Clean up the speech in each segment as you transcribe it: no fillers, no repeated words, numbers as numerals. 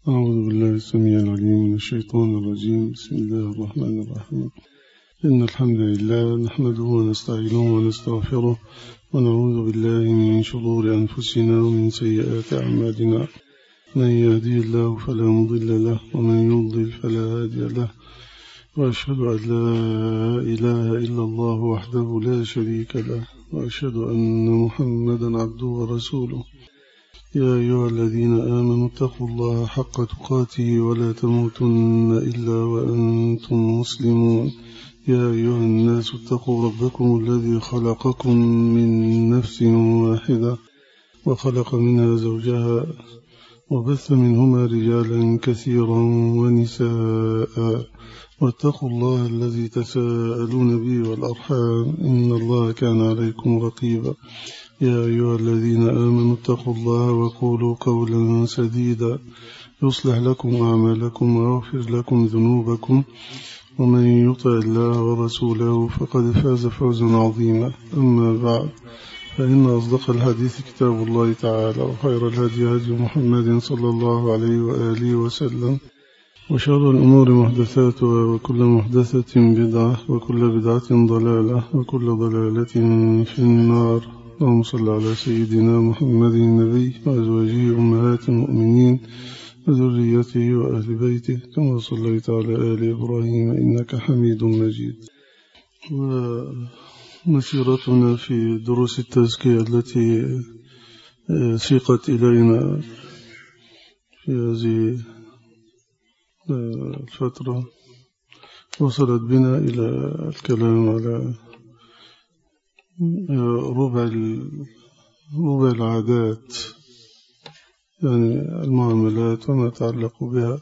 أعوذ بالله السميع العليم من الشيطان الرجيم. بسم الله الرحمن الرحيم. إن الحمد لله نحمده ونستعينه ونستغفره ونعوذ بالله من شرور أنفسنا ومن سيئات أعمالنا. من يهدي الله فلا مضل له ومن يضلل فلا هادي له، وأشهد أن لا إله إلا الله وحده لا شريك له، وأشهد أن محمدا عبده ورسوله. يا أيها الذين آمنوا اتقوا الله حق تقاته ولا تموتن إلا وأنتم مسلمون. يا أيها الناس اتقوا ربكم الذي خلقكم من نفس واحدة وخلق منها زوجها وبث منهما رجالا كثيرا ونساء، واتقوا الله الذي تساءلون به والأرحام إن الله كان عليكم رقيبا. يا أيها الذين آمنوا اتقوا الله وقولوا قولا سديدا يصلح لكم أعمالكم ويغفر لكم ذنوبكم، ومن يطع الله ورسوله فقد فاز فوزا عظيما. أما بعد، فإن أصدق الحديث كتاب الله تعالى، وخير الهدي هدي محمد صلى الله عليه وآله وسلم، وشر الأمور محدثاتها، وكل محدثة بدعة، وكل بدعة ضلالة، وكل ضلالة في النار. اللهم صل على سيدنا محمد النبي وأزواجه أمهات المؤمنين وذريته وأهل بيته كما صليت على آل إبراهيم إنك حميد مجيد. ومسيرتنا في دروس التزكية التي سيقت إلينا في هذه الفترة وصلت بنا إلى الكلام على ربع العادات، يعني المعاملات وما يتعلق بها.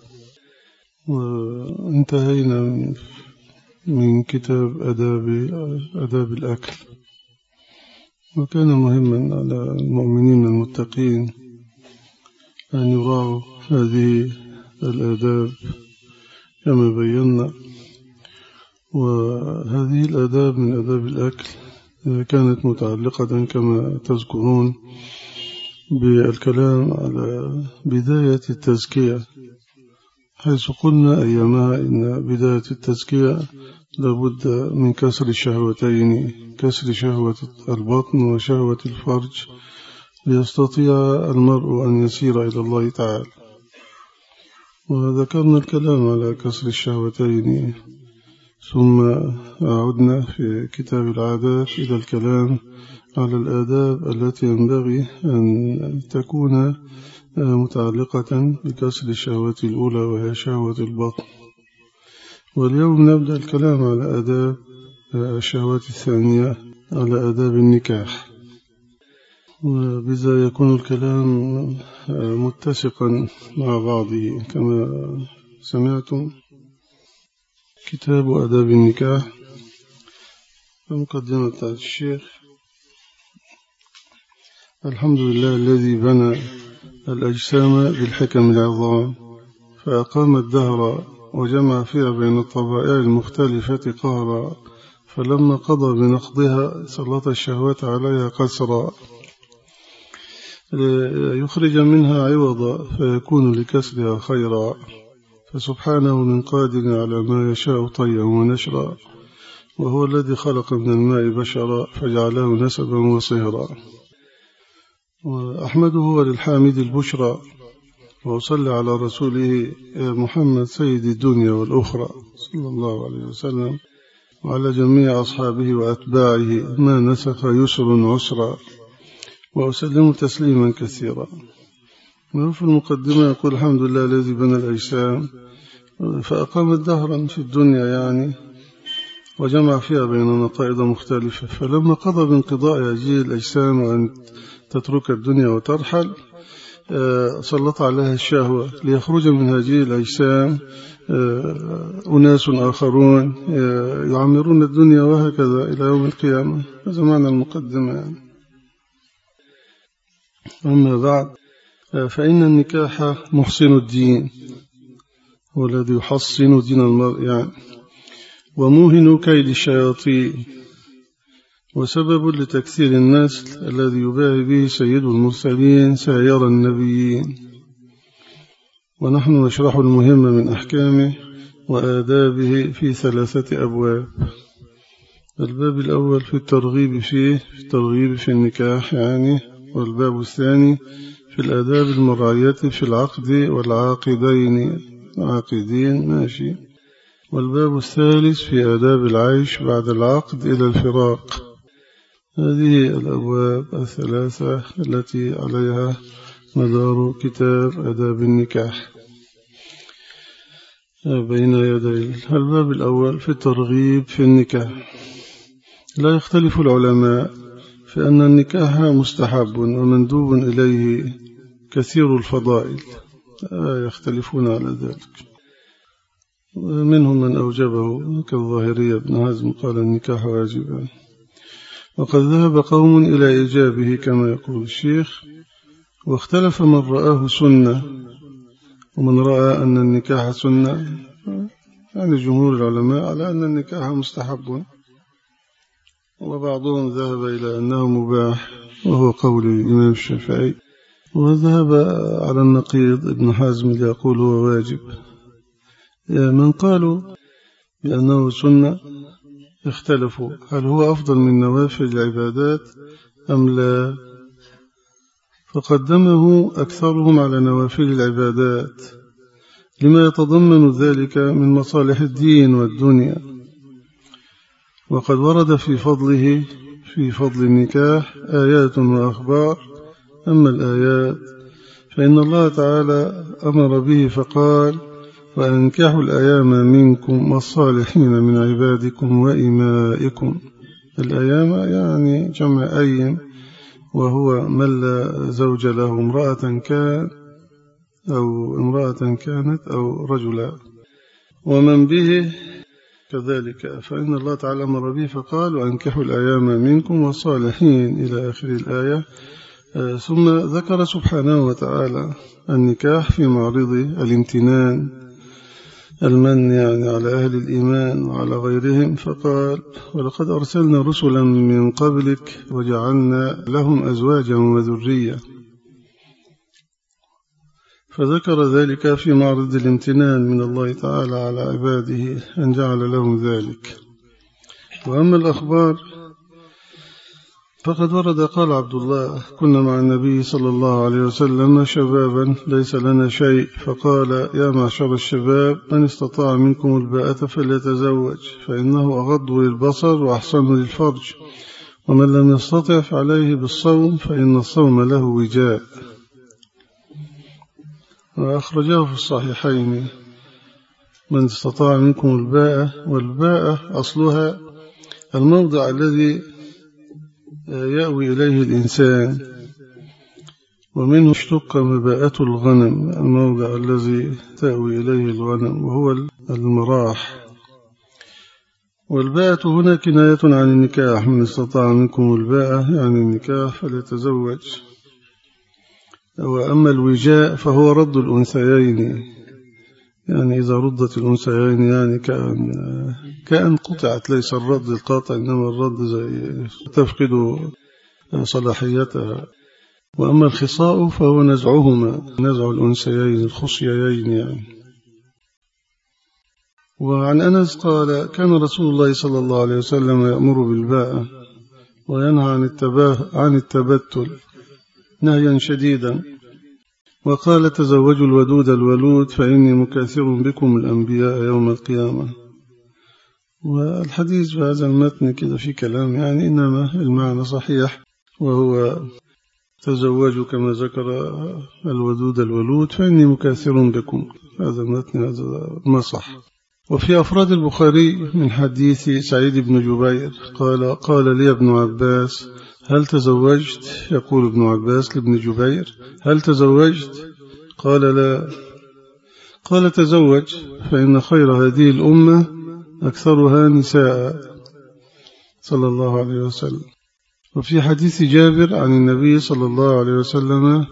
وانتهينا من كتاب أداب الأكل، وكان مهما على المؤمنين المتقين أن يراعوا هذه الآداب كما بينا. وهذه الآداب من آداب الأكل كانت متعلقة كما تذكرون بالكلام على بداية التزكية، حيث قلنا أيامها إن بداية التزكية لابد من كسر الشهوتين، كسر شهوة البطن وشهوة الفرج، ليستطيع المرء أن يسير إلى الله تعالى. وذكرنا الكلام على كسر الشهوتين، ثم عدنا في كتاب العادات إلى الكلام على الآداب التي ينبغي أن تكون متعلقة بكسر الشهوة الأولى وهي شهوة البطن. واليوم نبدأ الكلام على آداب الشهوات الثانية، على آداب النكاح، وبذا يكون الكلام متسقا مع بعضه. كما سمعتم، كتاب آداب النكاح مقدمة الشيخ: الحمد لله الذي بنى الأجسام بالحكم العظام، فأقام الدهر وجمع فيها بين الطبائع المختلفة قهرا، فلما قضى بنقضها سلط الشهوات عليها قسرا، يخرج منها عوضا فيكون لكسرها خيرا، فسبحانه من قادر على ما يشاء طيا ونشرا، وهو الذي خلق من الماء بشرا فجعله نسبا وصهرا. وأحمده وللحامد البشرى، وأصلي على رسوله محمد سيد الدنيا والأخرى صلى الله عليه وسلم، وعلى جميع أصحابه وأتباعه ما نسخ يسر عسرا، وأسلم تسليما كثيرا. وفي المقدمة يقول: الحمد لله الذي بنى الأجسام فأقام الدهرا في الدنيا، يعني وجمع فيها بين نقائض مختلفة، فلما قضى بانقضاء هذه الأجسام وأن تترك الدنيا وترحل، سلط عليها الشهوة ليخرج من هذه الأجسام أناس آخرون يعمرون الدنيا، وهكذا إلى يوم القيامة. هذا معنى المقدمة. أما بعد، فإن النكاح محسن الدين، والذي يحصن دين المرء يعني، وموهن كيد الشياطين، وسبب لتكثير النسل الذي يباهي به سيد المرسلين سائر النبيين. ونحن نشرح المهم من أحكامه وآدابه في 3 أبواب. الباب الأول في الترغيب في النكاح يعني، والباب الثاني في الآداب المراعية في العقد والعاقدين ماشي، والباب الثالث في آداب العيش بعد العقد إلى الفراق. هذه الأبواب 3 التي عليها مدار كتاب آداب النكاح بين يدي. الباب الأول في الترغيب في النكاح. لا يختلف العلماء في أن النكاح مستحب ومندوب إليه كثير الفضائل، يختلفون على ذلك، منهم من أوجبه كالظاهرية ابن حزم قال النكاح واجبا، وقد ذهب قوم إلى إيجابه كما يقول الشيخ، واختلف من رآه سنة ومن رأى أن النكاح سنة، يعني جمهور العلماء على أن النكاح مستحب، وبعضهم ذهب إلى أنه مباح وهو قول الإمام الشافعي، وذهب على النقيض ابن حزم يقول هو واجب. من قالوا بأنه سنة اختلفوا هل هو أفضل من نوافل العبادات أم لا، فقدمه أكثرهم على نوافل العبادات لما يتضمن ذلك من مصالح الدين والدنيا، وقد ورد في فضل النكاح آيات وأخبار. أما الآيات فإن الله تعالى أمر به فقال وأنكحوا الأيام منكم والصالحين من عبادكم وإمائكم. الأيام يعني جمع أيم، وهو من لا زوج له امرأة كانت أو رجلا، ومن به كذلك، فإن الله تعالى أمر به فقال وأنكحوا الأيام منكم والصالحين إلى آخر الآية. ثم ذكر سبحانه وتعالى النكاح في معرض الامتنان، المن يعني على أهل الإيمان وعلى غيرهم، فقال ولقد أرسلنا رسلا من قبلك وجعلنا لهم أزواجا وذرية، فذكر ذلك في معرض الامتنان من الله تعالى على عباده أن جعل لهم ذلك. وأما الأخبار فقد ورد قال عبد الله كنا مع النبي صلى الله عليه وسلم شبابا ليس لنا شيء، فقال يا معشر الشباب من استطاع منكم الباءة فليتزوج فإنه أغض للبصر وأحسن للفرج، ومن لم يستطع فعليه بالصوم فإن الصوم له وجاء. وأخرجاه في الصحيحين من استطاع منكم الباءة، والباءة أصلها الموضع الذي يأوي إليه الإنسان، ومنه اشتق مباءة الغنم، الموضع الذي تأوي إليه الغنم وهو المراح. والباءة هنا كناية عن النكاح، من استطاع منكم الباءة يعني النكاح فليتزوج. وأما الوجاء فهو رد الأنثيين، يعني إذا ردت الأنثيين يعني كأن قطعت، ليس الرد القاطع إنما الرد زي تفقد صلاحيتها. وأما الخصاء فهو نزعهما، نزع الأنثيين الخصيين يعني. وعن أنس قال كان رسول الله صلى الله عليه وسلم يأمر بالباءة وينهى عن التبتل نهيا شديدا، وقال تزوجوا الودود الولود فإني مكاثر بكم الأنبياء يوم القيامة. والحديث بهذا المتن كده في كلام يعني، إنما المعنى صحيح، وهو تزوجوا كما ذكر الودود الولود فإني مكاثر بكم، هذا المتن هذا ما صح. وفي أفراد البخاري من حديث سعيد بن جبير قال لي ابن عباس هل تزوجت؟ يقول ابن عباس لابن جبير هل تزوجت؟ قال لا. قال تزوج فإن خير هذه الأمة أكثرها نساء صلى الله عليه وسلم. وفي حديث جابر عن النبي صلى الله عليه وسلم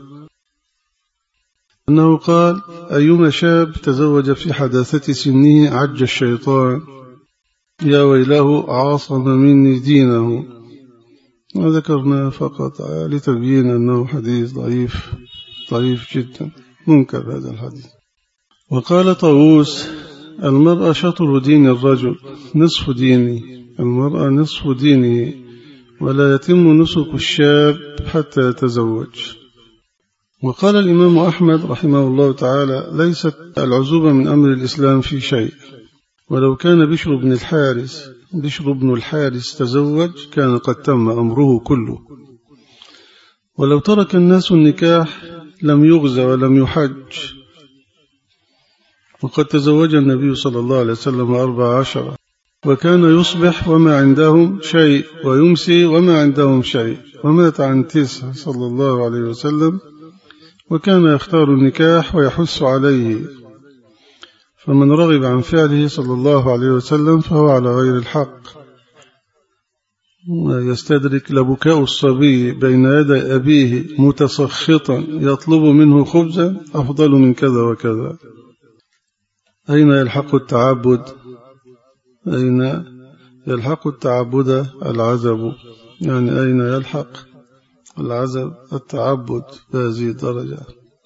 أنه قال أيما شاب تزوج في حداثة سنه عج الشيطان، يا ويله عاصم مني دينه. وذكرنا فقط لتبيين أنه حديث ضعيف جدا، منكر هذا الحديث. وقال طاووس: المرأة شطر دين الرجل نصف ديني، المرأة نصف دينه، ولا يتم نسك الشاب حتى يتزوج. وقال الإمام أحمد رحمه الله تعالى: ليست العزوبة من أمر الإسلام في شيء، ولو كان بشر بن الحارث تزوج كان قد تم أمره كله. ولو ترك الناس النكاح لم يغزى ولم يحج. وقد تزوج النبي صلى الله عليه وسلم 14، وكان يصبح وما عندهم شيء ويمسي وما عندهم شيء، ومات عن 9 صلى الله عليه وسلم، وكان يختار النكاح ويحث عليه. فمن رغب عن فعله صلى الله عليه وسلم فهو على غير الحق. يستدرك لبكاء الصبي بين يدي أبيه متسخطا يطلب منه خبزا أفضل من كذا وكذا. أين يلحق التعبد؟ أين يلحق التعبد العزب؟ يعني أين يلحق العزب التعبد بهذه الدرجة؟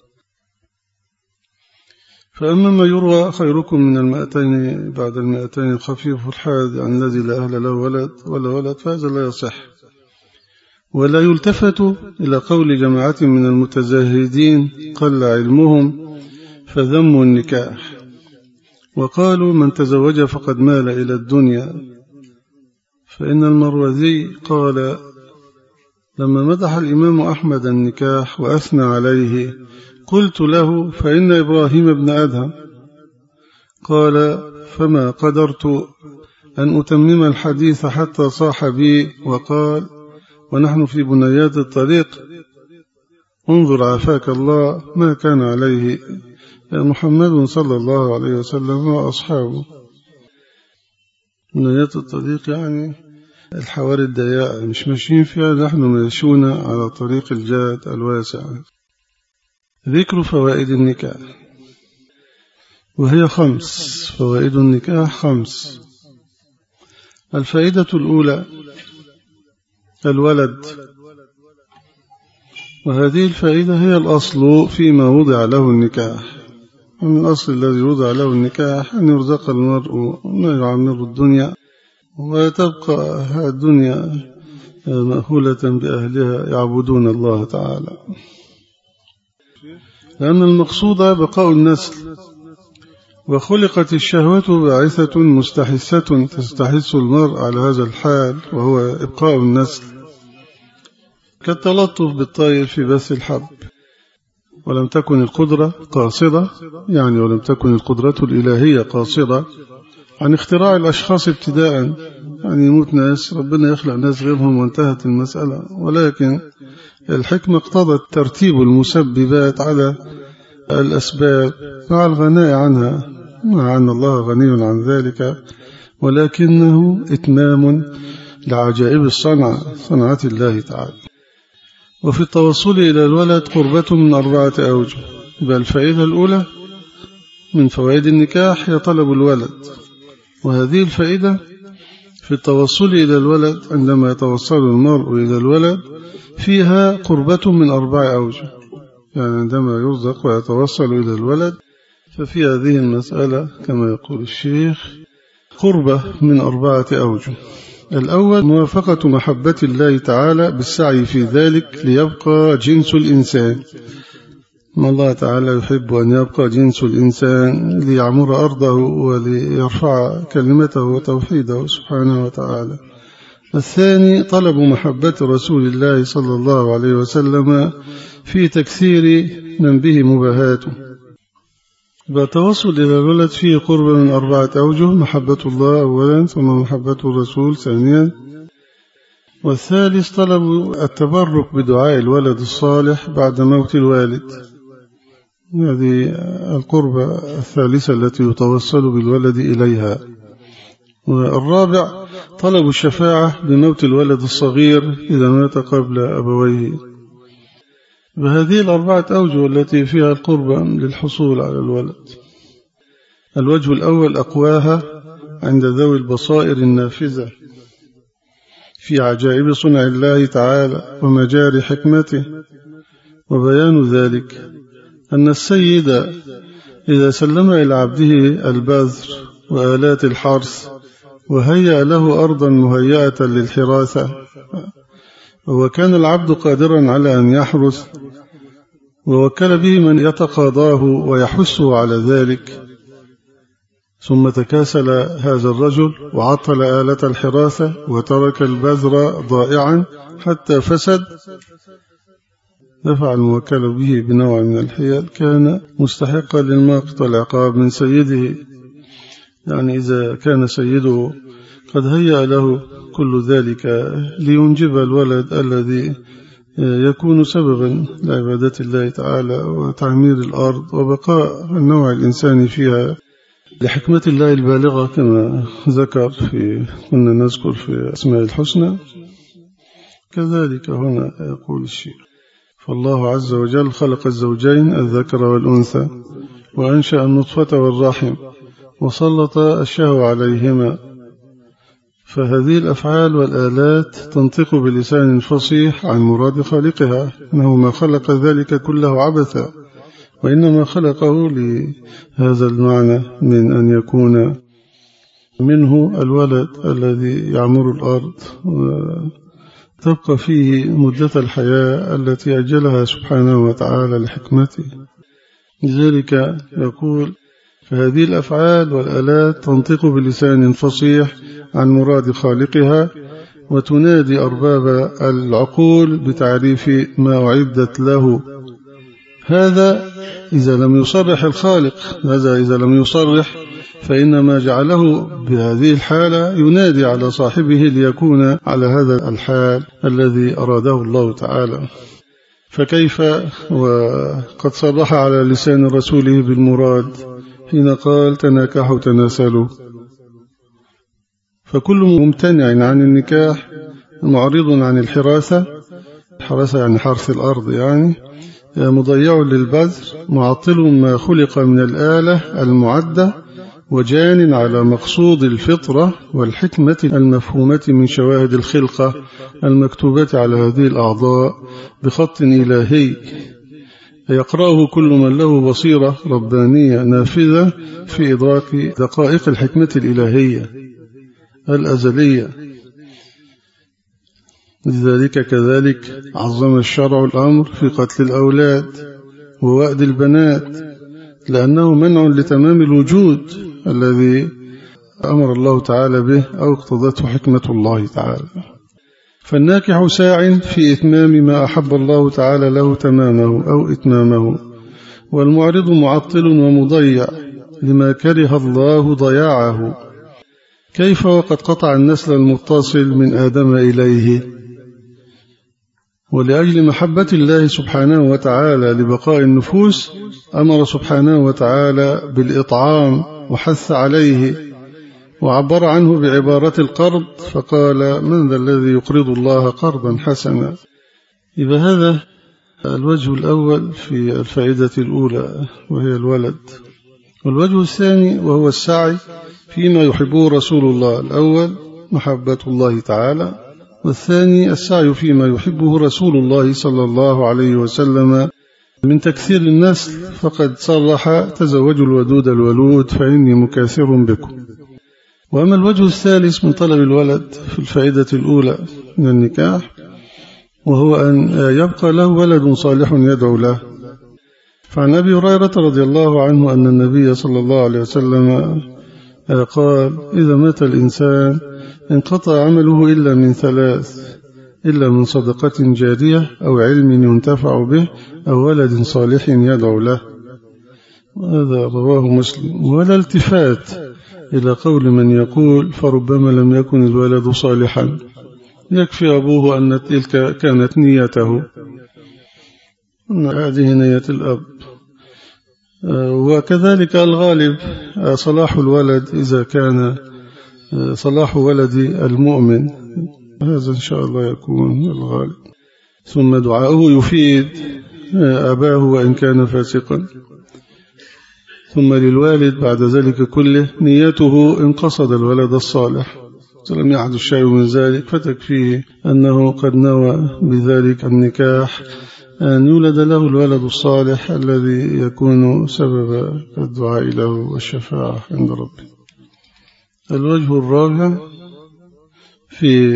فأما ما يروى: خيركم من 200 بعد 200 خفيف الحاد عن الذي لا أهل له ولد ولا ولد، فهذا لا يصح. ولا يلتفت إلى قول جماعة من المتزاهدين قل علمهم فذموا النكاح، وقالوا: من تزوج فقد مال إلى الدنيا. فإن المروذي قال لما مدح الإمام أحمد النكاح وأثنى عليه: قلت له: فإن إبراهيم ابن أدهم. قال: فما قدرت أن أتمم الحديث حتى صاح بي وقال ونحن في بنيات الطريق: انظر عافاك الله ما كان عليه محمد صلى الله عليه وسلم وأصحابه. بنيات الطريق يعني الحواري الضيقة، مش ماشيين فيها، نحن ماشيون على طريق الجاد الواسع. ذكر فوائد النكاح، وهي 5. فوائد النكاح 5. الفائدة الأولى: الولد. وهذه الفائدة هي الأصل فيما وضع له النكاح. من الأصل الذي وضع له النكاح أن يرزق المرء ما يعمر الدنيا، وتبقى الدنيا مأهولة بأهلها يعبدون الله تعالى، لأن المقصود بقاء النسل. وخلقت الشهوة باعثة مستحثة تستحث المرء على هذا الحال، وهو إبقاء النسل، كالتلطف بالطير في بث الحب. ولم تكن القدرة قاصرة، يعني ولم تكن القدرة الإلهية قاصرة عن اختراع الأشخاص ابتداء، يعني يموت ناس ربنا يخلق ناس غيرهم وانتهت المسألة، ولكن الحكمة اقتضت ترتيب المسببات على الأسباب مع الغناء عنها، مع أن الله غني عن ذلك، ولكنه إتمام لعجائب صنعة الله تعالى. وفي التوصل إلى الولد قربة من 4 أوجه. يبقى الفائدة الأولى من فوائد النكاح هي طلب الولد، وهذه الفائدة في التوصل إلى الولد عندما يتوصل المرء إلى الولد فيها قربة من 4 أوجه، يعني عندما يرزق ويتوصل إلى الولد ففي هذه المسألة كما يقول الشيخ قربة من 4 أوجه. الأول: موافقة محبة الله تعالى بالسعي في ذلك ليبقى جنس الإنسان. ما الله تعالى يحب أن يبقى جنس الإنسان ليعمر أرضه وليرفع كلمته وتوحيده سبحانه وتعالى. الثاني: طلب محبة رسول الله صلى الله عليه وسلم في تكثير من به مباهاته. بالتوصل إلى الولد فيه قرب من 4 أوجه: محبة الله أولا، ثم محبة الرسول ثانيا، والثالث طلب التبرك بدعاء الولد الصالح بعد موت الوالد. هذه القربة الثالثة التي يتوصل بالولد إليها. والرابع: طلب الشفاعة بموت الولد الصغير إذا مات قبل أبويه. بهذه 4 أوجه التي فيها القربة للحصول على الولد. الوجه الأول أقواها عند ذوي البصائر النافذة في عجائب صنع الله تعالى ومجاري حكمته. وبيان ذلك أن السيد إذا سلم إلى عبده البذر وآلات الحرث وهيأ له أرضا مهيئة للحراثة، وكان العبد قادرا على أن يحرث ووكل به من يتقاضاه ويحثه على ذلك، ثم تكاسل هذا الرجل وعطل آلة الحراثة وترك البذر ضائعا حتى فسد، دفع الموكل به بنوع من الحيل، كان مستحقا للمقت والعقاب من سيده. يعني إذا كان سيده قد هيأ له كل ذلك لينجب الولد الذي يكون سببا لعبادة الله تعالى وتعمير الأرض وبقاء النوع الإنساني فيها لحكمة الله البالغة، كما كنا نذكر في أسماء الحسنى، كذلك هنا يقول الشيء. فالله عز وجل خلق الزوجين الذكر والأنثى وأنشأ النطفة والرحم وسلط الشهوة عليهما، فهذه الأفعال والآلات تنطق بلسان فصيح عن مراد خالقها، إنه ما خلق ذلك كله عبثا، وإنما خلقه لهذا المعنى من أن يكون منه الولد الذي يعمر الأرض وتبقى فيه مدة الحياة التي أجلها سبحانه وتعالى لحكمته. لذلك يقول: فهذه الأفعال والآلات تنطق بلسان فصيح عن مراد خالقها وتنادي أرباب العقول بتعريف ما أعدت له. هذا إذا لم يصرح الخالق، هذا إذا لم يصرح، فإن ما جعله بهذه الحالة ينادي على صاحبه ليكون على هذا الحال الذي أراده الله تعالى. فكيف وقد صرح على لسان رسوله بالمراد حين قال: تناكحوا تناسلوا. فكل ممتنع عن النكاح معرض عن الحراثة، حراثة يعني حرث الأرض، يعني مضيع للبذر، معطل ما خلق من الآلة المعدة، وجان على مقصود الفطرة والحكمة المفهومة من شواهد الخلقة المكتوبة على هذه الأعضاء بخط إلهي يقرأه كل من له بصيرة ربانية نافذة في إدراك دقائق الحكمة الإلهية الأزلية. لذلك كذلك عظم الشرع الأمر في قتل الأولاد ووأد البنات، لأنه منع لتمام الوجود الذي أمر الله تعالى به أو اقتضته حكمة الله تعالى. فالناكح ساع في إتمام ما أحب الله تعالى له تمامه أو إتمامه، والمعرض معطل ومضيع لما كره الله ضياعه. كيف وقد قطع النسل المتصل من آدم إليه؟ ولأجل محبة الله سبحانه وتعالى لبقاء النفوس أمر سبحانه وتعالى بالإطعام وحث عليه، وعبر عنه بعبارة القرض فقال: من ذا الذي يقرض الله قرضا حسنا. إذا هذا الوجه الأول في الفائدة الأولى وهي الولد. والوجه الثاني وهو السعي فيما يحبه رسول الله. الأول محبة الله تعالى، والثاني السعي فيما يحبه رسول الله صلى الله عليه وسلم من تكثير النسل، فقد صرح: تزوجوا الودود الولود فإني مكاثر بكم. وأما الوجه الثالث من طلب الولد في الفائدة الأولى من النكاح، وهو أن يبقى له ولد صالح يدعو له. فعن أبي هريرة رضي الله عنه أن النبي صلى الله عليه وسلم قال: إذا مات الإنسان انقطع عمله إلا من ثلاث: إلا من صدقة جارية أو علم ينتفع به أو ولد صالح يدعو له. وهذا رواه مسلم. ولا التفات إلى قول من يقول: فربما لم يكن الولد صالحا، يكفي أبوه أن تلك كانت نيته، أن هذه نية الأب. وكذلك الغالب صلاح الولد إذا كان صلاح ولد المؤمن، هذا إن شاء الله يكون الغالب. ثم دعاؤه يفيد أباه وإن كان فاسقا. ثم للوالد بعد ذلك كله نيته إن قصد الولد الصالح، لم يحدث شيء من ذلك فتكفيه أنه قد نوى بذلك النكاح أن يولد له الولد الصالح الذي يكون سبب الدعاء له والشفاعة عند ربه. الوجه الرابع في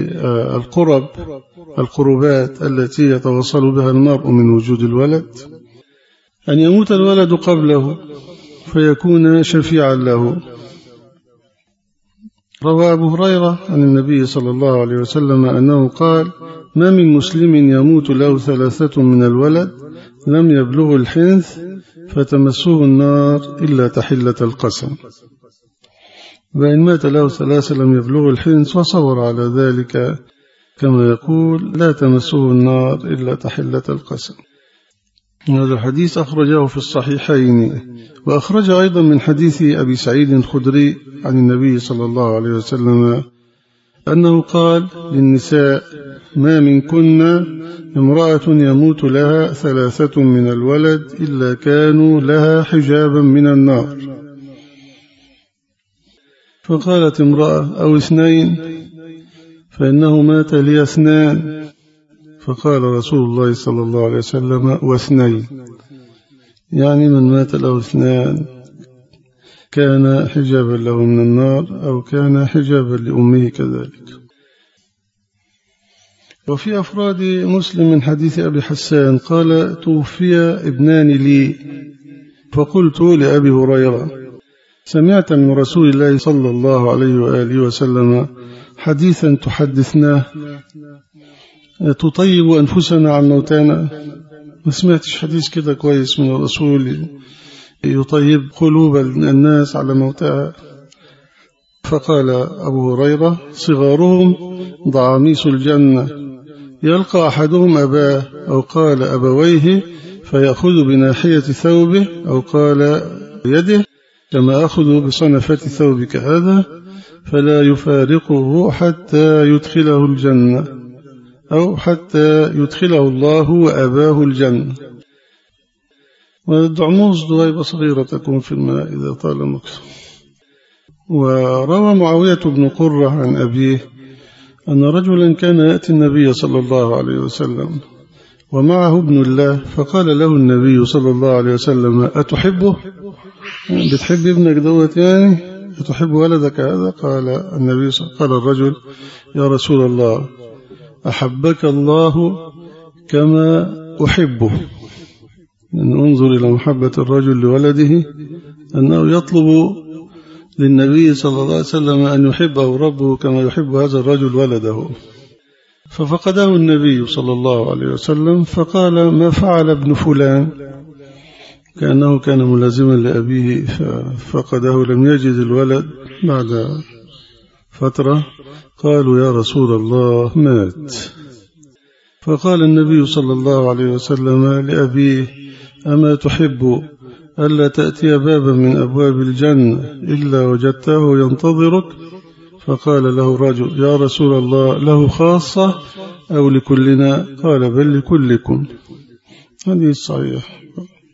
القربات التي يتوصل بها المرء من وجود الولد أن يموت الولد قبله فيكون شفيعا له. روى أبو هريرة عن النبي صلى الله عليه وسلم أنه قال: ما من مسلم يموت له 3 من الولد لم يبلغ الحنث فتمسه النار إلا تحلة القسم. وإن مات له 3 لم يبلغ الحنث وصبر على ذلك كما يقول: لا تمسه النار إلا تحلة القسم. هذا الحديث أخرجه في الصحيحين، وأخرج أيضا من حديث أبي سعيد الخدري عن النبي صلى الله عليه وسلم أنه قال للنساء: ما منكن امرأة يموت لها 3 من الولد إلا كانوا لها حجابا من النار. فقالت امرأة: أو 2 فإنه مات لي 2. فقال رسول الله صلى الله عليه وسلم: و2، يعني من مات له 2 كان حجابا له من النار أو كان حجابا لأمه كذلك. وفي أفراد مسلم من حديث أبي حسان قال: توفي 2 لي، فقلت لأبي هريرة: سمعت من رسول الله صلى الله عليه وآله وسلم حديثا تحدثناه تطيب أنفسنا عن موتانا؟ ما سمعتش حديث كده كويس من الرسول يطيب قلوب الناس على موتها. فقال أبو هريرة: صغارهم ضعاميس الجنة، يلقى أحدهم أباه أو قال أبويه فيأخذ بناحية ثوبه أو قال يده كما أخذ بصنفة ثوبك هذا، فلا يفارقه حتى يدخله الجنة أو حتى يدخله الله وأباه الجنة. والدعموس دويبة صغيرة تكون في الماء إذا طال مكثه. وروى معاوية بن قرة عن أبيه أن رجلا كان يأتي النبي صلى الله عليه وسلم ومعه ابن له، فقال له النبي صلى الله عليه وسلم: أتحبه؟ بتحب ابنك دوت يعني؟ أتحب ولدك هذا؟ قال النبي قال الرجل: يا رسول الله، أحبك الله كما أحبه. أن انظر إلى محبة الرجل لولده، أنه يطلب للنبي صلى الله عليه وسلم أن يحبه ربه كما يحب هذا الرجل ولده. ففقده النبي صلى الله عليه وسلم فقال: ما فعل ابن فلان؟ كأنه كان ملازما لأبيه ففقده، لم يجد الولد. بعد فترة قالوا: يا رسول الله، مات. فقال النبي صلى الله عليه وسلم لأبيه: أما تحب ألا تأتي بابا من أبواب الجنة إلا وجدته ينتظرك؟ فقال له الرجل: يا رسول الله، له خاصة أو لكلنا؟ قال: بل لكلكم. هذه صحيح.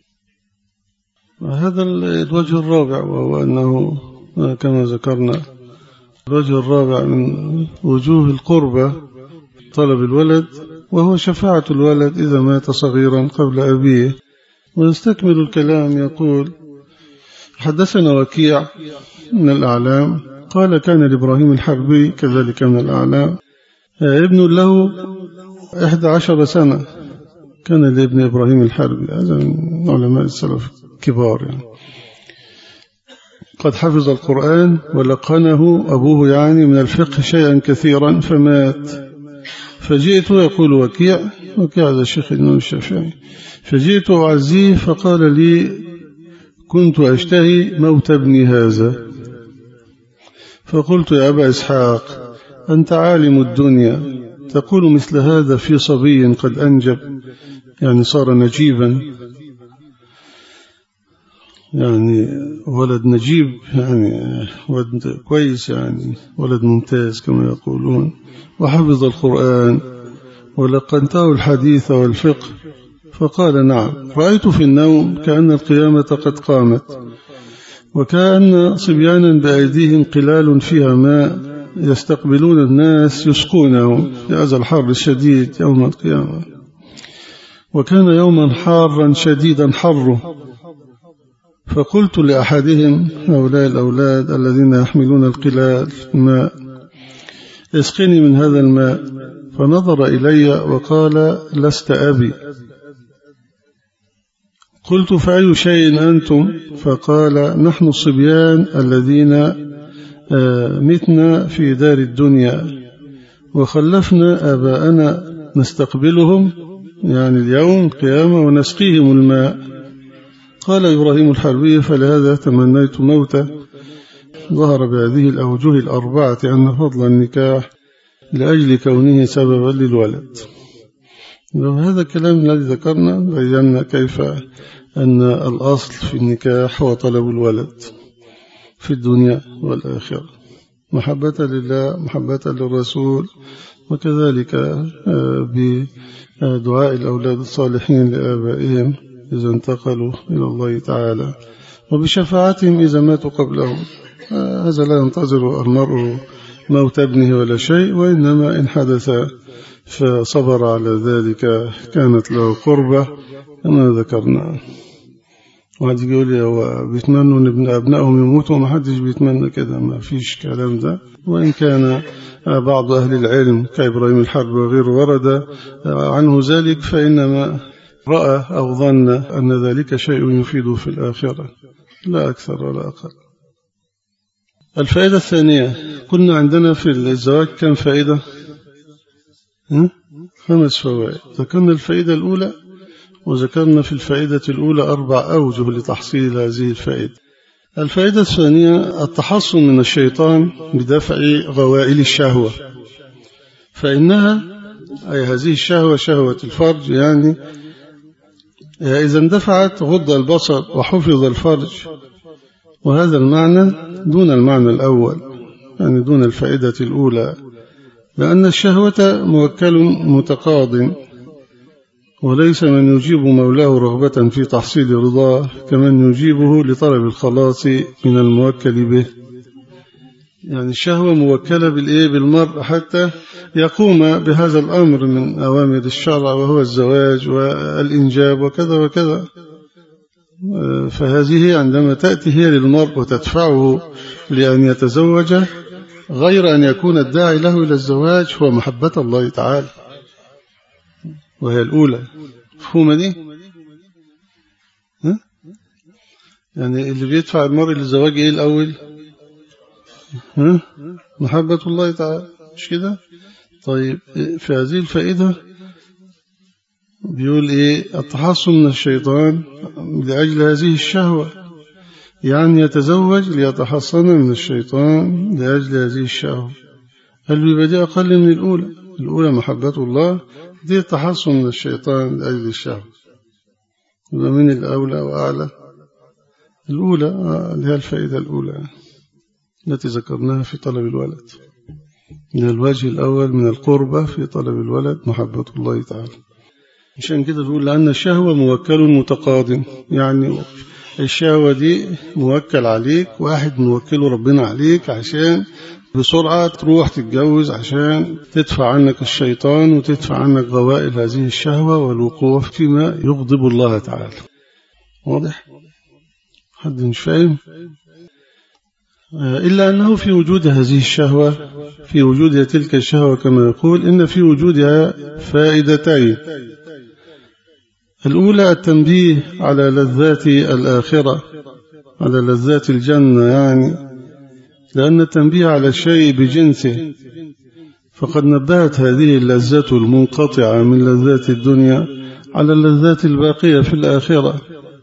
هذا الوجه الرابع، وهو أنه كما ذكرنا الوجه الرابع من وجوه القربة طلب الولد، وهو شفاعة الولد إذا مات صغيرا قبل أبيه. ونستكمل الكلام. يقول: حدثنا وكيع من الأعلام قال: كان لإبراهيم الحربي كذلك من الأعلام ابن له 11 سنة. كان لابن إبراهيم الحربي، هذا من علماء السلف كبار يعني. قد حفظ القرآن ولقنه أبوه يعني من الفقه شيئا كثيرا فمات. فجئت، يقول وكيع هذا الشيخ الإمام الشافعي، فجئت أعزيه فقال لي: كنت أشتهي موت ابني هذا. فقلت: يا أبا إسحاق، أنت عالم الدنيا، تقول مثل هذا في صبي قد أنجب، يعني صار نجيبا، يعني ولد نجيب، يعني ولد كويس، يعني ولد ممتاز كما يقولون، وحفظ القرآن ولقنته الحديث والفقه. فقال: نعم، رأيت في النوم كأن القيامة قد قامت، وكأن صبيانا بأيديهم قلال فيها ماء يستقبلون الناس يسقونهم في هذا الحر الشديد يوم القيامة. وكان يوما حارا شديدا حره، فقلت لأحدهم هؤلاء الأولاد الذين يحملون القلال الماء: اسقني من هذا الماء. فنظر إلي وقال: لست أبي. قلت: فأي شيء أنتم؟ فقال: نحن الصبيان الذين متنا في دار الدنيا وخلفنا آباءنا نستقبلهم، يعني اليوم القيامة، ونسقيهم الماء. قال إبراهيم الحربي: فلهذا تمنيت موته. ظهر بهذه الأوجه الأربعة أن فضل النكاح لأجل كونه سببا للولد. وهذا الكلام الذي ذكرنا بينا كيف أن الأصل في النكاح هو طلب الولد في الدنيا والآخرة، محبة لله محبة للرسول، وكذلك بدعاء الأولاد الصالحين لآبائهم إذا انتقلوا إلى الله تعالى، وبشفاعتهم إذا ماتوا قبلهم. هذا لا ينتظر المرء موت ابنه ولا شيء، وإنما إن حدث فصبر على ذلك كانت له قربة كما ذكرنا. واحد يقول لي هو بيتمنوا ان ابنائهم يموتوا، وما حدش بيتمنى كده، ما فيش كلام ده. وإن كان بعض أهل العلم كإبراهيم الحرب وغيره ورد عنه ذلك، فإنما رأى أو ظن أن ذلك شيء يفيد في الآخرة، لا أكثر ولا أقل. الفائدة الثانية، كنا عندنا في الزواج كم فائدة؟ 5 فوائد. ذكرنا الفائدة الأولى، وذكرنا في الفائدة الأولى 4 أوجه لتحصيل هذه الفائدة. الفائدة الثانية التحصن من الشيطان بدفع غوائل الشهوة، فإنها أي هذه الشهوة شهوة الفرج، يعني إذا اندفعت غض البصر وحفظ الفرج. وهذا المعنى دون المعنى الأول، يعني دون الفائدة الأولى، لأن الشهوة موكل متقاض، وليس من يجيب مولاه رغبة في تحصيل رضاه كمن يجيبه لطلب الخلاص من الموكل به. يعني الشهوة موكلة بالمرء حتى يقوم بهذا الأمر من أوامر الشرع، وهو الزواج والإنجاب وكذا وكذا. فهذه عندما تأتي هي للمرء وتدفعه لأن يتزوج، غير أن يكون الداعي له إلى الزواج هو محبة الله تعالى، وهي الأولى. مفهومة دي؟ يعني اللي بيدفع المرء للزواج إيه الأول؟ محبة الله تعالى، مش كده؟ طيب، في هذه الفائدة بيقول إيه؟ التحصن من الشيطان لأجل هذه الشهوة، يعني يتزوج ليتحصن من الشيطان لأجل هذه الشهوة. هل يبقى دي أقل من الأولى؟ الأولى محبة الله، دي التحصن من الشيطان لأجل الشهوة. يبقى من الأولى وأعلى؟ الأولى اللي هي الفائدة الأولى التي ذكرناها في طلب الولد. من الوجه الأول من القربة في طلب الولد محبة الله تعالى. عشان كده بيقول لأن الشهوة موكل متقاض، يعني الشهوة دي موكل عليك، واحد موكله ربنا عليك عشان بسرعة تروح تتجوز، عشان تدفع عنك الشيطان وتدفع عنك غوائل هذه الشهوة والوقوع فيما يغضب الله تعالى. واضح؟ حد مش فاهم؟ إلا أنه في وجود هذه الشهوة، في وجود تلك الشهوة كما يقول إن في وجودها فائدتين. الأولى التنبيه على لذات الآخرة، على لذات الجنة، يعني لأن التنبيه على الشيء بجنسه، فقد نبهت هذه اللذات المنقطعة من لذات الدنيا على اللذات الباقية في الآخرة،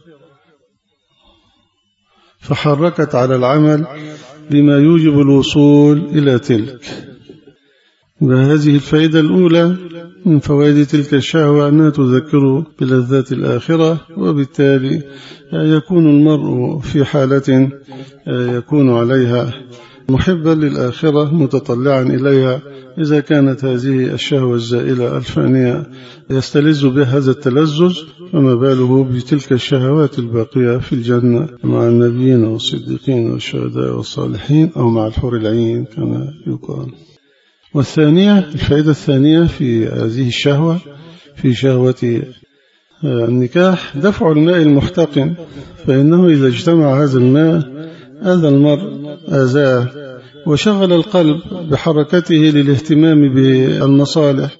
فحركت على العمل بما يوجب الوصول إلى تلك. وهذه الفائدة الأولى من فوائد تلك الشهوة أنها تذكر بلذات الآخرة، وبالتالي يكون المرء في حالة يكون عليها محبا للآخرة متطلعا إليها. إذا كانت هذه الشهوة الزائلة الفانية يستلذ بها هذا التلذذ، فما باله بتلك الشهوات الباقية في الجنة مع النبيين والصديقين والشهداء والصالحين، أو مع الحور العين كما يقال. والثانية، الفائدة الثانية في هذه الشهوة، في شهوة النكاح دفع الماء المحتقن، فإنه إذا اجتمع هذا الماء أذى المرء أذاه وشغل القلب بحركته للاهتمام بالمصالح.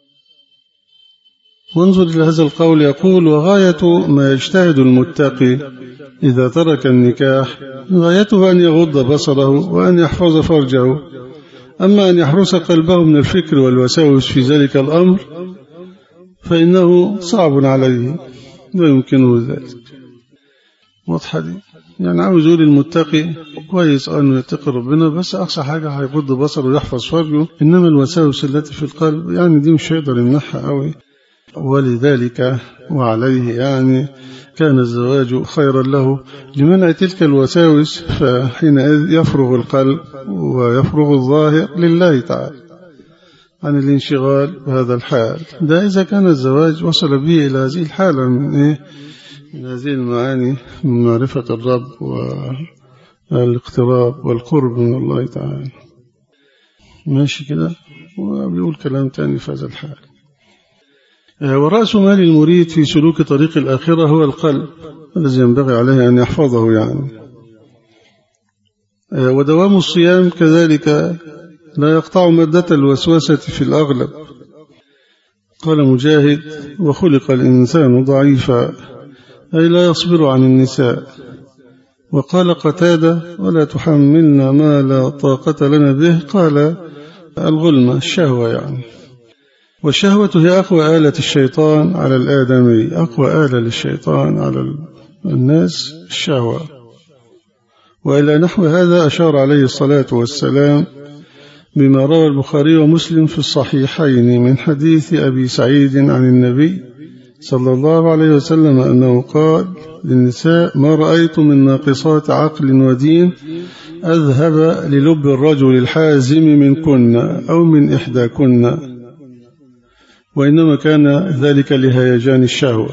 وانظر إلى هذا القول يقول: وغاية ما يجتهد المتقي إذا ترك النكاح غايته أن يغض بصره وأن يحفظ فرجه، أما أن يحرس قلبه من الفكر والوساوس في ذلك الأمر فإنه صعب عليه لا يمكنه ذلك. واضحة دي؟ يعني عاوز يقول المتقي كويس أنه يتقي ربنا، بس أقصى حاجة هيغض بصره ويحفظ فرجه، إنما الوساوس التي في القلب يعني دي مش هيقدر يمنعها قوي. ولذلك وعليه يعني كان الزواج خيرا له لمنع تلك الوساوس، فحينئذ يفرغ القلب ويفرغ الظاهر لله تعالى عن الانشغال بهذا الحال. ده إذا كان الزواج وصل به إلى هذه الحالة من هذه المعاني من معرفة الرب والاقتراب والقرب من الله تعالى. ماشي كده، وبيقول كلام تاني في هذا الحال. ورأس مال المريد في سلوك طريق الآخرة هو القلب الذي ينبغي عليه أن يحفظه يعني. ودوام الصيام كذلك لا يقطع مادة الوسوسة في الأغلب. قال مجاهد: وخلق الإنسان ضعيفا، أي لا يصبر عن النساء. وقال قتادة: ولا تحملنا ما لا طاقة لنا به. قال: الغلمة الشهوة يعني. والشهوة هي أقوى آلة الشيطان على الآدمي، أقوى آلة للشيطان على الناس الشهوة. وإلى نحو هذا أشار عليه الصلاة والسلام بما روى البخاري ومسلم في الصحيحين من حديث أبي سعيد عن النبي صلى الله عليه وسلم أنه قال للنساء: ما رأيت من ناقصات عقل ودين أذهب للب الرجل الحازم منكن أو من إحداكن، وإنما كان ذلك لهيجان الشهوة.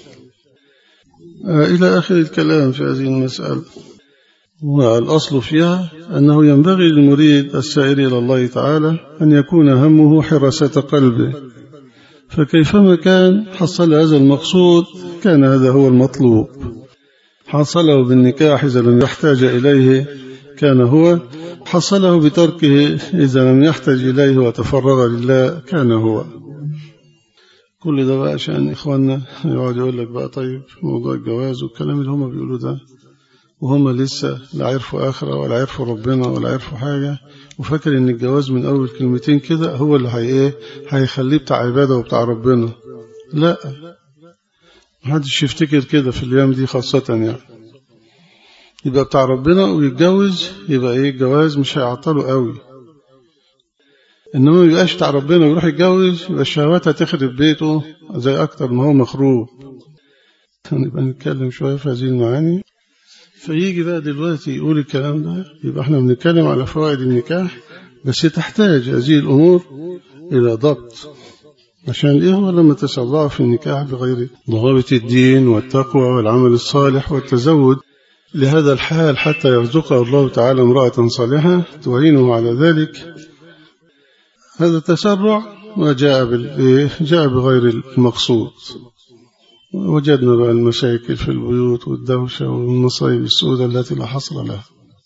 إلى آخر الكلام في هذه المسألة. والأصل فيها أنه ينبغي للمريد السائر إلى الله تعالى أن يكون همه حراسة قلبه، فكيفما كان حصل هذا المقصود كان هذا هو المطلوب. حصله بالنكاح إذا لم يحتاج إليه كان هو، حصله بتركه إذا لم يحتاج إليه وتفرغ لله كان هو. كل ده بقى عشان إخواننا يقعد يقول لك بقى طيب موضوع الجواز والكلام اللي هم بيقولوا ده، وهم لسه لا عرفوا آخرة ولا عرفوا ربنا ولا عرفوا حاجة، وفكر إن الجواز من أول كلمتين كده هو اللي هيخليه بتاع عبادة وبتاع ربنا. لا، محدش يفتكر كده في الأيام دي خاصة يعني. يبقى بتاع ربنا ويتجوز، يبقى الجواز مش هيعطله قوي. إنما ما يبقاش بتاع ربنا ويروح يتجوز، يبقى الشهوات هتخرب بيته زي أكتر ما هو مخروب. نبقى نتكلم شوية في هذه المعاني. فيجي بقى دلوقتي يقول الكلام ده، يبقى احنا بنتكلم على فوائد النكاح، بس تحتاج هذه الأمور إلى ضبط. عشان هو لما تسرع في النكاح بغير ضوابط الدين والتقوى والعمل الصالح والتزود لهذا الحال حتى يرزقه الله تعالى امرأة صالحة تعينه على ذلك، هذا تسرع وجاء بغير المقصود. وجدنا بقى المشاكل في البيوت والدوشة والمصايب السوداء التي لا حصر لها.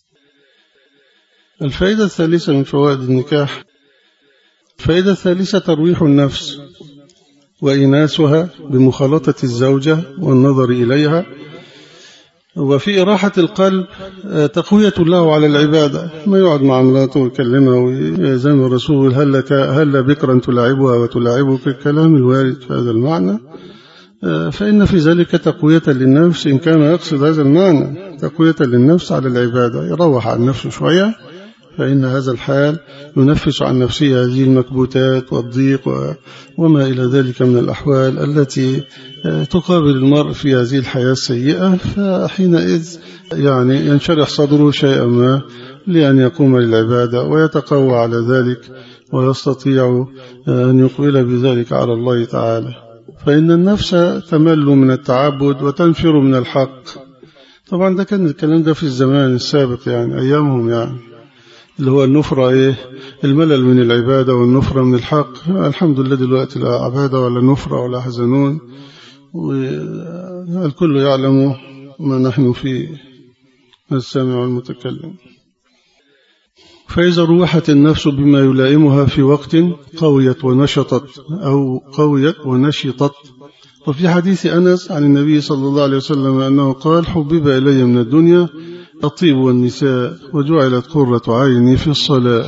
الفائدة الثالثة من فوائد النكاح: الفائدة الثالثة ترويح النفس وإناسها بمخالطة الزوجة والنظر إليها، وفي إراحة القلب تقوية له على العبادة. ما يقعد مع امراته ويكلمها زي ما الرسول هل بكرا تلاعبها وتلاعبك، الكلام الوارد في هذا المعنى، فإن في ذلك تقوية للنفس إن كان يقصد هذا المعنى، تقوية للنفس على العبادة، يروح عن نفسه شوية، فإن هذا الحال ينفس عن نفسه هذه المكبوتات والضيق وما إلى ذلك من الأحوال التي تقابل المرء في هذه الحياة السيئة. فحينئذ يعني ينشرح صدره شيئا ما لأن يقوم للعبادة ويتقوى على ذلك ويستطيع أن يقبل بذلك على الله تعالى. فإن النفس تمل من التعبد وتنفر من الحق. طبعا ده كان الكلام ده في الزمان السابق يعني أيامهم يعني، اللي هو النفرة الملل من العبادة والنفرة من الحق. الحمد لله دلوقتي لا عبادة ولا نفرة ولا حزنون، والكل يعلم ما نحن فيه، السامع والمتكلم. فإذا روحت النفس بما يلائمها في وقت قويت ونشطت أو قويت ونشطت. وفي حديث أنس عن النبي صلى الله عليه وسلم أنه قال: حبب إلي من الدنيا الطيب والنساء وجعلت قرة عيني في الصلاة.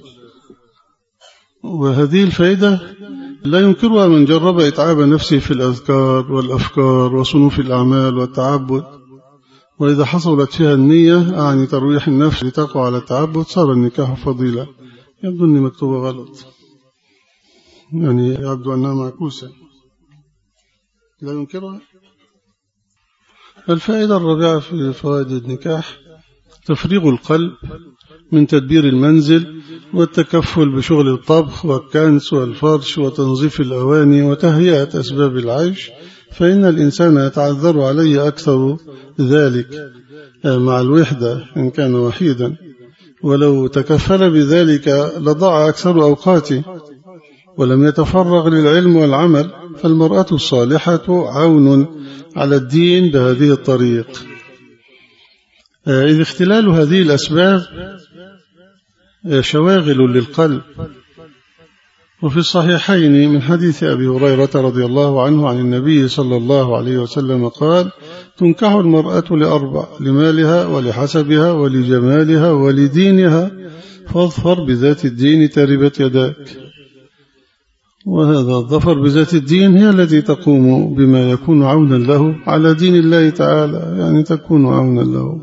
وهذه الفائدة لا ينكرها من جرب إتعاب نفسه في الأذكار والأفكار وصنوف الأعمال والتعبد. وإذا حصلت فيها النية عن ترويح النفس لتقوى على التعبد صار النكاح فضيلة. يبدو أني مكتوبة غلط، يعني يبدو أنها معكوسة، لا ينكرها. الفائدة الرابعة في فوائد النكاح: تفريغ القلب من تدبير المنزل والتكفل بشغل الطبخ والكنس والفرش وتنظيف الأواني وتهيئة أسباب العيش، فإن الإنسان يتعذر عليه أكثر ذلك مع الوحدة إن كان وحيدا، ولو تكفل بذلك لضاع أكثر أوقاته ولم يتفرغ للعلم والعمل. فالمرأة الصالحة عون على الدين بهذه الطريق، إذ اختلال هذه الأسباب شواغل للقلب. وفي الصحيحين من حديث أبي هريرة رضي الله عنه عن النبي صلى الله عليه وسلم قال: تنكح المرأة لأربع: لمالها ولحسبها ولجمالها ولدينها، فاظفر بذات الدين تربت يداك. وهذا الظفر بذات الدين هي التي تقوم بما يكون عونا له على دين الله تعالى، يعني تكون عونا له.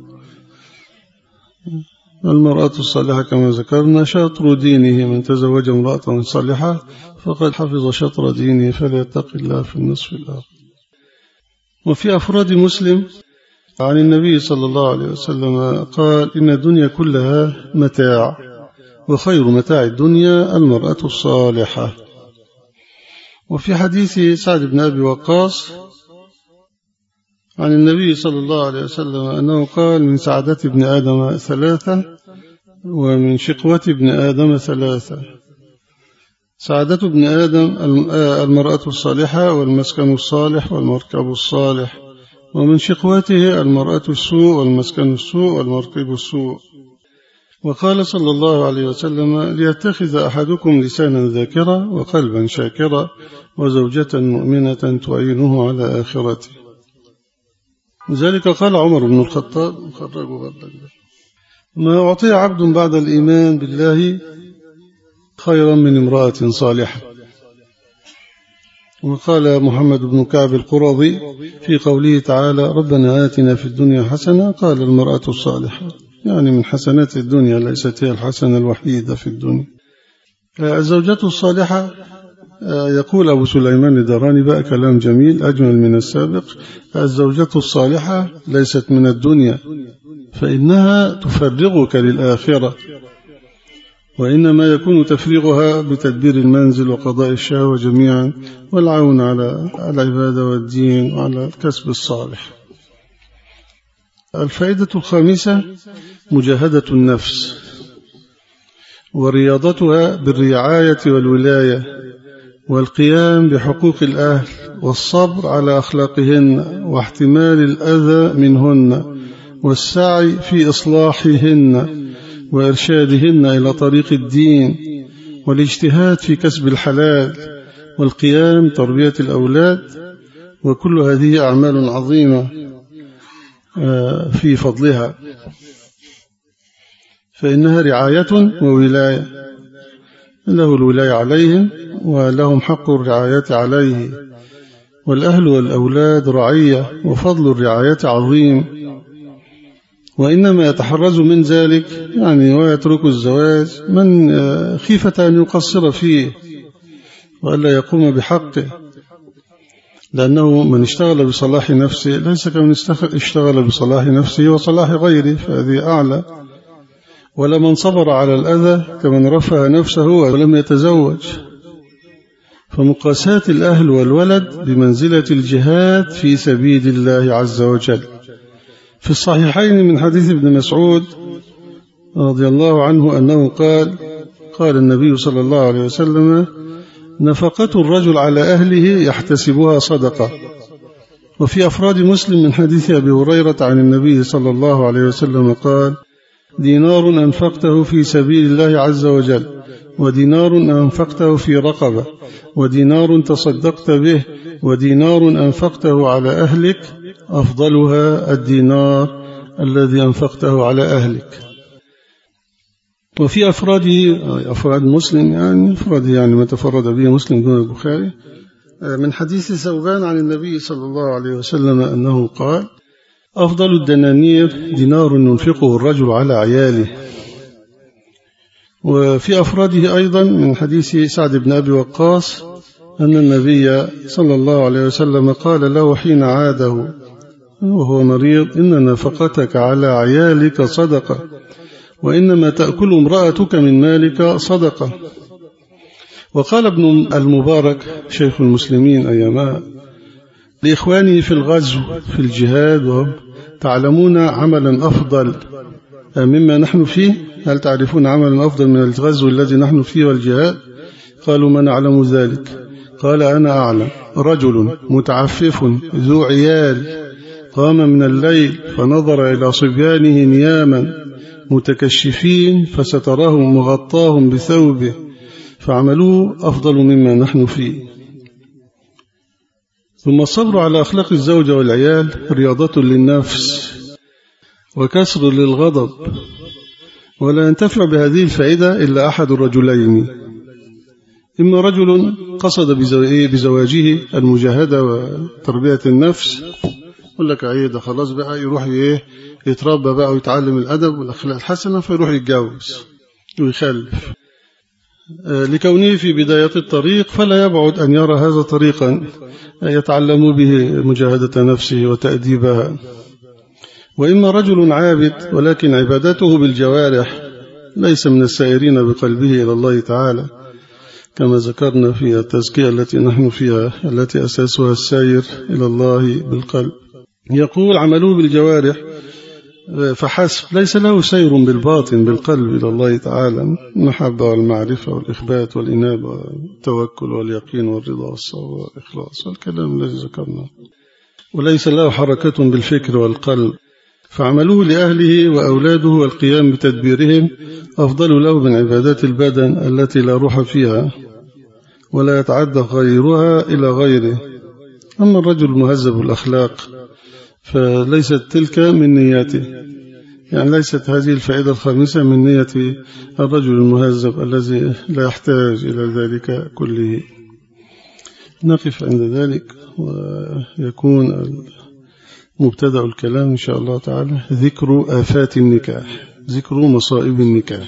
المرأة الصالحة كما ذكرنا شطر دينه، من تزوج امرأة صالحة فقد حفظ شطر دينه فليتق الله في النصف الآخر. وفي أفراد مسلم عن النبي صلى الله عليه وسلم قال: إن الدنيا كلها متاع، وخير متاع الدنيا المرأة الصالحة. وفي حديث سعد بن أبي وقاص عن النبي صلى الله عليه وسلم أنه قال: من سعادة ابن آدم ثلاثة، ومن شقوة ابن آدم ثلاثة. سعادة ابن آدم المرأة الصالحة والمسكن الصالح والمركب الصالح، ومن شقوته المرأة السوء والمسكن السوء والمركب السوء. وقال صلى الله عليه وسلم: ليتخذ أحدكم لسانا ذاكرا وقلبا شاكرا وزوجة مؤمنة تعينه على آخرته. لذلك قال عمر بن الخطاب: ما أعطي عبد بعد الإيمان بالله خيرا من امرأة صالحة. وقال محمد بن كعب القرظي في قوله تعالى: ربنا آتنا في الدنيا حسنة، قال: المرأة الصالحة، يعني من حسنات الدنيا، ليست هي الحسنة الوحيدة في الدنيا. الزوجة الصالحة، يقول أبو سليمان الدراني بقى كلام جميل أجمل من السابق: الزوجة الصالحة ليست من الدنيا، فإنها تفرغك للآخرة، وإنما يكون تفريغها بتدبير المنزل وقضاء الشهوة جميعا والعون على العبادة والدين وعلى الكسب الصالح. الفائدة الخامسة: مجاهدة النفس ورياضتها بالرعاية والولاية والقيام بحقوق الأهل والصبر على أخلاقهن واحتمال الأذى منهن والسعي في إصلاحهن وإرشادهن إلى طريق الدين والاجتهاد في كسب الحلال والقيام تربية الأولاد. وكل هذه أعمال عظيمة في فضلها، فإنها رعاية وولاية، له الولاية عليهم ولهم حق الرعاية عليه، والأهل والأولاد رعية، وفضل الرعاية عظيم. وإنما يتحرز من ذلك يعني ويترك الزواج من خيفة أن يقصر فيه وألا يقوم بحقه، لأنه من اشتغل بصلاح نفسه ليس كمن اشتغل بصلاح نفسه وصلاح غيره، فهذه أعلى. ولمن صبر على الأذى كمن رفع نفسه ولم يتزوج. فمقاساة الأهل والولد بمنزلة الجهاد في سبيل الله عز وجل. في الصحيحين من حديث ابن مسعود رضي الله عنه أنه قال النبي صلى الله عليه وسلم: نفقة الرجل على أهله يحتسبها صدقة، وفي أفراد مسلم من حديث أبي هريرة عن النبي صلى الله عليه وسلم قال: دينار أنفقته في سبيل الله عز وجل، ودينار أنفقته في رقبة، ودينار تصدقت به، ودينار أنفقته على أهلك، أفضلها الدينار الذي أنفقته على أهلك. وفي أفراد مسلم يعني ما تفرد به مسلم دون البخاري من حديث ثوبان عن النبي صلى الله عليه وسلم أنه قال: أفضل الدنانير دينار ينفقه الرجل على عياله. وفي أفراده أيضا من حديث سعد بن أبي وقاص أن النبي صلى الله عليه وسلم قال له حين عاده وهو مريض: إن نفقتك على عيالك صدقة، وإنما تأكل امرأتك من مالك صدقة. وقال ابن المبارك شيخ المسلمين أيامها لإخوانه في الغزو في الجهاد وهم: تعلمون عملا أفضل مما نحن فيه؟ هل تعرفون عملا أفضل من الغزو الذي نحن فيه والجهاد؟ قالوا: ما نعلم ذلك. قال: أنا أعلم. رجل متعفف ذو عيال قام من الليل فنظر إلى صبيانه نياما متكشفين فسترهم وغطاهم بثوبه فعملوه أفضل مما نحن فيه. ثم الصبر على أخلاق الزوجة والعيال رياضة للنفس وكسر للغضب، ولا ينتفع بهذه الفائدة إلا أحد الرجلين: إما رجل قصد بزواجه المجاهدة وتربية النفس، يقول لك عيدة خلاص بقى يروح يتربى بقى ويتعلم الأدب والأخلاق الحسنة فيروح يتجوز ويخلف، لكونه في بداية الطريق فلا يبعد أن يرى هذا طريقا يتعلم به مجاهدة نفسه وتأديبها. وإما رجل عابد ولكن عبادته بالجوارح ليس من السائرين بقلبه إلى الله تعالى، كما ذكرنا في التزكية التي نحن فيها التي أساسها السير إلى الله بالقلب. يقول: عملوه بالجوارح فحسب، ليس له سير بالباطن بالقلب إلى الله تعالى، المحبة والمعرفة والإخبات والإنابة والتوكل واليقين والرضا والصبر والإخلاص والكلام الذي ذكرناه، وليس له حركة بالفكر والقلب. فعملوه لأهله وأولاده والقيام بتدبيرهم أفضل له من عبادات البدن التي لا روح فيها ولا يتعدى غيرها إلى غيره. أما الرجل المهذب الأخلاق فليست تلك من نيته، يعني ليست هذه الفائدة الخامسة من نية الرجل المهذب الذي لا يحتاج إلى ذلك كله. نقف عند ذلك ويكون مبتدأ الكلام إن شاء الله تعالى ذكر آفات النكاح، ذكر مصائب النكاح.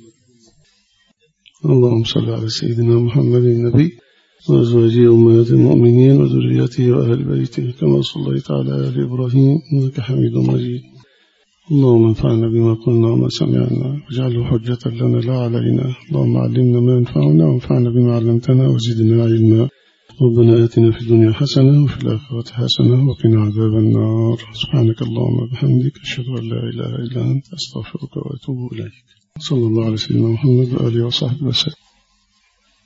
اللهم صل على سيدنا محمد النبي وأزواجه أمهات المؤمنين وذريته وأهل بيته كما صليت على آل إبراهيم إنك حميد مجيد. اللهم انفعنا بما قلنا وما سمعنا واجعله حجة لنا لا علينا. اللهم علمنا ما ينفعنا وانفعنا بما علمتنا وزدنا علما. ربنا آتنا في الدنيا حسنة وفي الآخرة حسنة وقنا عذاب النار. سبحانك اللهم وبحمدك أشهد أن لا إله إلا أنت أستغفرك وأتوب إليك. صلى الله على سيدنا محمد وآله وصحبه وسلم.